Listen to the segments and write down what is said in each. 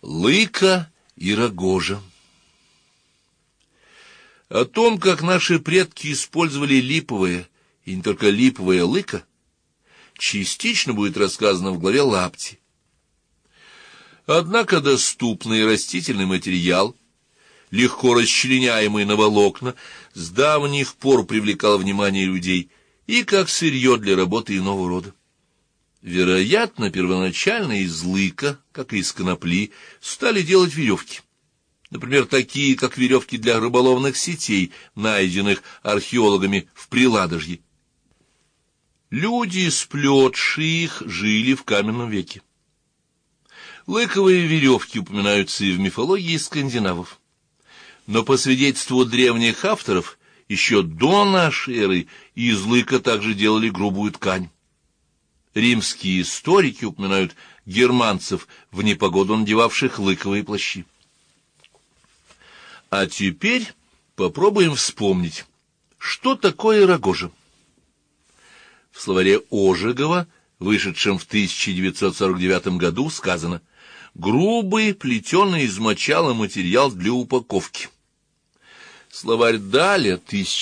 Лыка и Рогожа. О том, как наши предки использовали липовое, и не только липовое лыко, частично будет рассказано в главе «Лапти». Однако доступный растительный материал, легко расчленяемый на волокна, с давних пор привлекал внимание людей и как сырье для работы иного рода. Вероятно, первоначально из лыка, как и из конопли, стали делать веревки. Например, такие, как веревки для рыболовных сетей, найденных археологами в Приладожье. Люди, сплетшие их, жили в каменном веке. Лыковые веревки упоминаются и в мифологии скандинавов. Но по свидетельству древних авторов, еще до нашей эры из лыка также делали грубую ткань. Римские историки упоминают германцев, в непогоду надевавших лыковые плащи. А теперь попробуем вспомнить, что такое рогожа. В словаре Ожегова, вышедшем в 1949 году, сказано: грубый, плетеный из мочала материал для упаковки. Словарь Даля,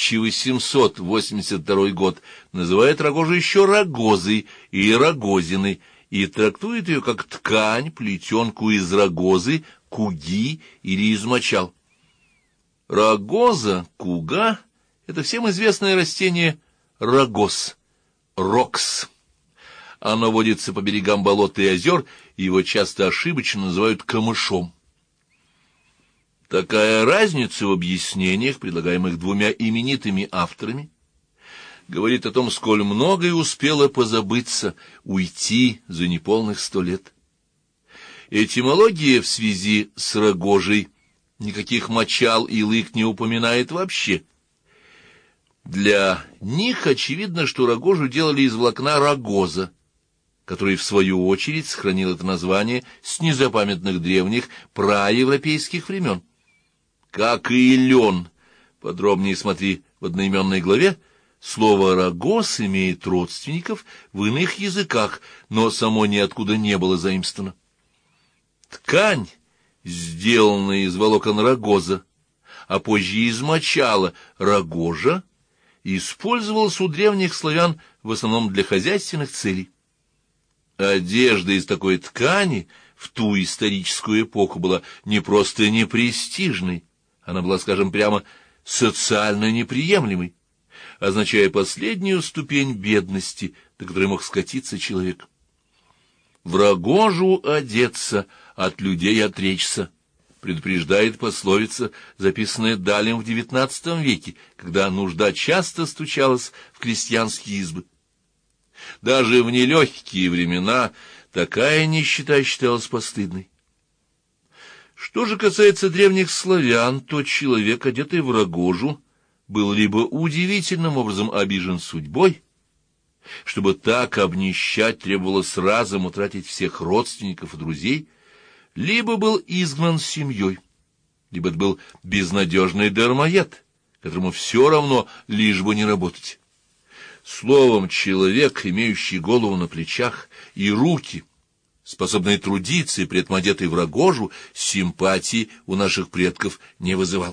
1882 год, называет рогожу еще рогозой или рогозиной и трактует ее как ткань, плетенку из рогозы, куги или из мочал. Рогоза, куга — это всем известное растение рогоз, рокс. Оно водится по берегам болот и озер, и его часто ошибочно называют камышом. Такая разница в объяснениях, предлагаемых двумя именитыми авторами, говорит о том, сколь многое успело позабыться, уйти за неполных 100 лет. Этимология в связи с рогожей никаких мочал и лык не упоминает вообще. Для них очевидно, что рогожу делали из волокна рогоза, который, в свою очередь, сохранил это название с незапамятных древних праевропейских времен. Как и лен, подробнее смотри в одноименной главе, слово «рогоз» имеет родственников в иных языках, но само ниоткуда не было заимствовано. Ткань, сделанная из волокон рогоза, а позже из мочала рогожа, использовалась у древних славян в основном для хозяйственных целей. Одежда из такой ткани в ту историческую эпоху была не просто непрестижной, она была, скажем прямо, социально неприемлемой, означая последнюю ступень бедности, до которой мог скатиться человек. В рогожу одеться, от людей отречься, предупреждает пословица, записанная Далем в XIX веке, когда нужда часто стучалась в крестьянские избы. Даже в нелегкие времена такая нищета считалась постыдной. Что же касается древних славян, то человек, одетый в рогожу, был либо удивительным образом обижен судьбой, чтобы так обнищать требовалось разом утратить всех родственников и друзей, либо был изгнан семьей, либо это был безнадежный дармоед, которому все равно, лишь бы не работать. Словом, человек, имеющий голову на плечах и руки, способный трудиться и при этом одетый в рогожу, симпатии у наших предков не вызывал.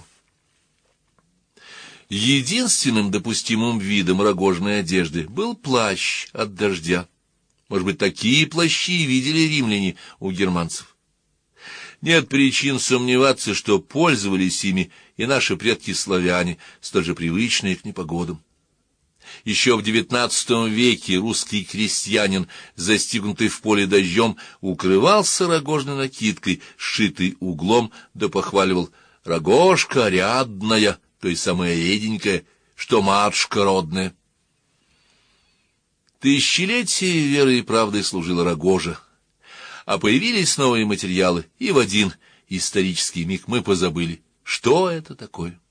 Единственным допустимым видом рогожной одежды был плащ от дождя. Может быть, такие плащи видели римляне у германцев. Нет причин сомневаться, что пользовались ими и наши предки-славяне, столь же привычные к непогодам. Еще в XIX веке русский крестьянин, застигнутый в поле дождем, укрывался рогожной накидкой, сшитой углом, да похваливал: «Рогожка рядная, то есть самая реденькая, что матушка родная». Тысячелетия верой и правдой служила рогожа, а появились новые материалы, и в один исторический миг мы позабыли, что это такое.